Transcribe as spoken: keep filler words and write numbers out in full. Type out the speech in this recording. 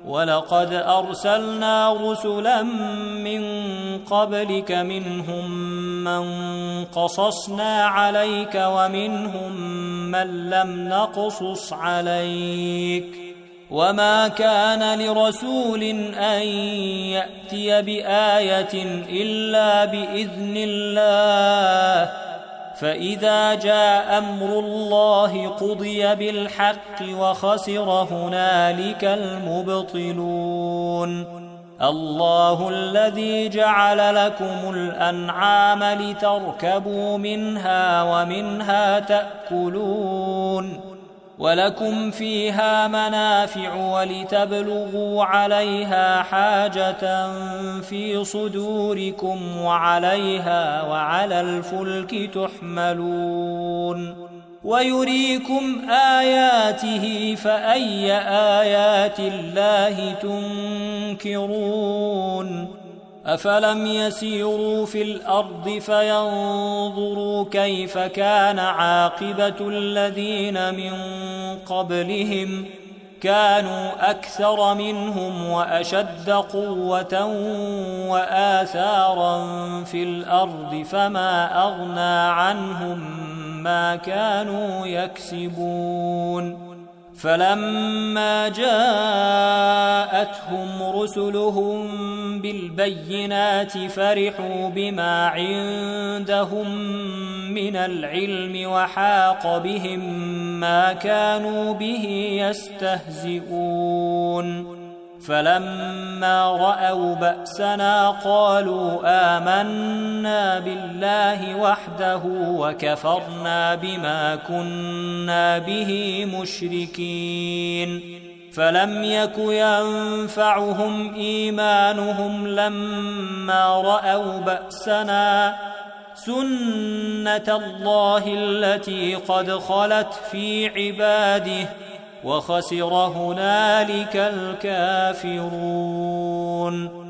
ولقد أرسلنا رسلا من قبلك منهم من قصصنا عليك ومنهم من لم نقصص عليك وما كان لرسول أن يأتي بآية إلا بإذن الله فإذا جاء أمر الله قضي بالحق وخسر هنالك المبطلون الله الذي جعل لكم الأنعام لتركبوا منها ومنها تأكلون ولكم فيها منافع ولتبلغوا عليها حاجة في صدوركم وعليها وعلى الفلك تحملون ويريكم آياته فأي آيات الله تنكرون أفلم يسيروا في الأرض فينظروا كيف كان عاقبة الذين من قبلهم كانوا أكثر منهم وأشد قوة وآثارا في الأرض فما أغنى عنهم ما كانوا يكسبون فلما جاءتهم رسلهم بالبينات فرحوا بما عندهم من العلم وحاق بهم ما كانوا به يستهزئون فلما رأوا بأسنا قالوا آمنا بالله وحده وكفرنا بما كنا به مشركين فلم يك ينفعهم إيمانهم لما رأوا بأسنا سنة الله التي قد خلت في عباده وخسر هنالك الكافرون